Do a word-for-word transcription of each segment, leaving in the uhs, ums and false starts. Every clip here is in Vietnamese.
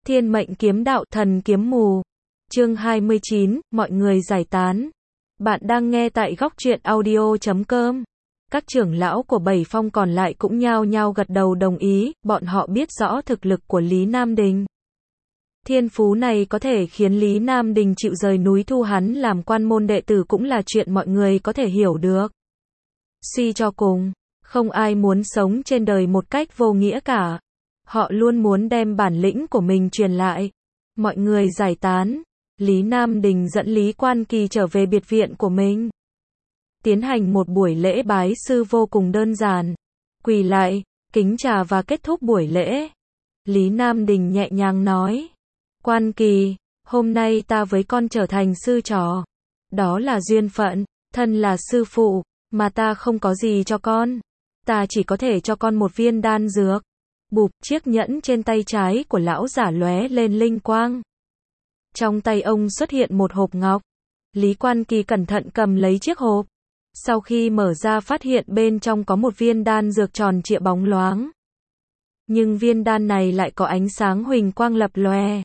Thiên mệnh kiếm đạo thần kiếm mù. Chương hai mươi chín, mọi người giải tán. Bạn đang nghe tại góc truyện audio chấm com. Các trưởng lão của bảy phong còn lại cũng nhao nhao gật đầu đồng ý, bọn họ biết rõ thực lực của Lý Nam Đình. Thiên phú này có thể khiến Lý Nam Đình chịu rời núi thu hắn làm quan môn đệ tử cũng là chuyện mọi người có thể hiểu được. Suy cho cùng, không ai muốn sống trên đời một cách vô nghĩa cả. Họ luôn muốn đem bản lĩnh của mình truyền lại. Mọi người giải tán. Lý Nam Đình dẫn Lý Quan Kỳ trở về biệt viện của mình. Tiến hành một buổi lễ bái sư vô cùng đơn giản. Quỳ lại, kính trà và kết thúc buổi lễ. Lý Nam Đình nhẹ nhàng nói. Quan Kỳ, hôm nay ta với con trở thành sư trò. Đó là duyên phận, thân là sư phụ, mà ta không có gì cho con. Ta chỉ có thể cho con một viên đan dược. Bụp, chiếc nhẫn trên tay trái của lão giả lóe lên linh quang. Trong tay ông xuất hiện một hộp ngọc. Lý Quan Kỳ cẩn thận cầm lấy chiếc hộp. Sau khi mở ra phát hiện bên trong có một viên đan dược tròn trịa bóng loáng. Nhưng viên đan này lại có ánh sáng huỳnh quang lập lòe.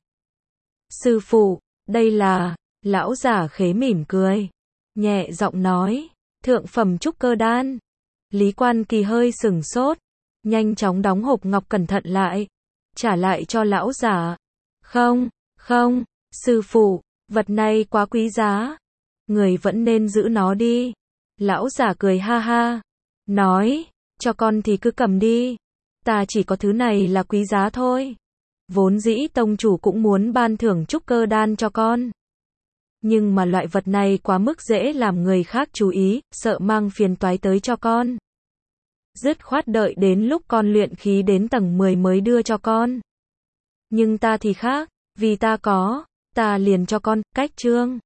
Sư phụ, đây là... Lão giả khế mỉm cười. Nhẹ giọng nói. Thượng phẩm trúc cơ đan. Lý Quan Kỳ hơi sửng sốt. Nhanh chóng đóng hộp ngọc cẩn thận lại. Trả lại cho lão giả. Không, không, sư phụ, vật này quá quý giá. Người vẫn nên giữ nó đi. Lão giả cười ha ha. Nói, cho con thì cứ cầm đi. Ta chỉ có thứ này là quý giá thôi. Vốn dĩ tông chủ cũng muốn ban thưởng trúc cơ đan cho con. Nhưng mà loại vật này quá mức dễ làm người khác chú ý, sợ mang phiền toái tới cho con. Dứt khoát đợi đến lúc con luyện khí đến tầng mười mới đưa cho con. Nhưng ta thì khác, vì ta có, ta liền cho con, cách chương.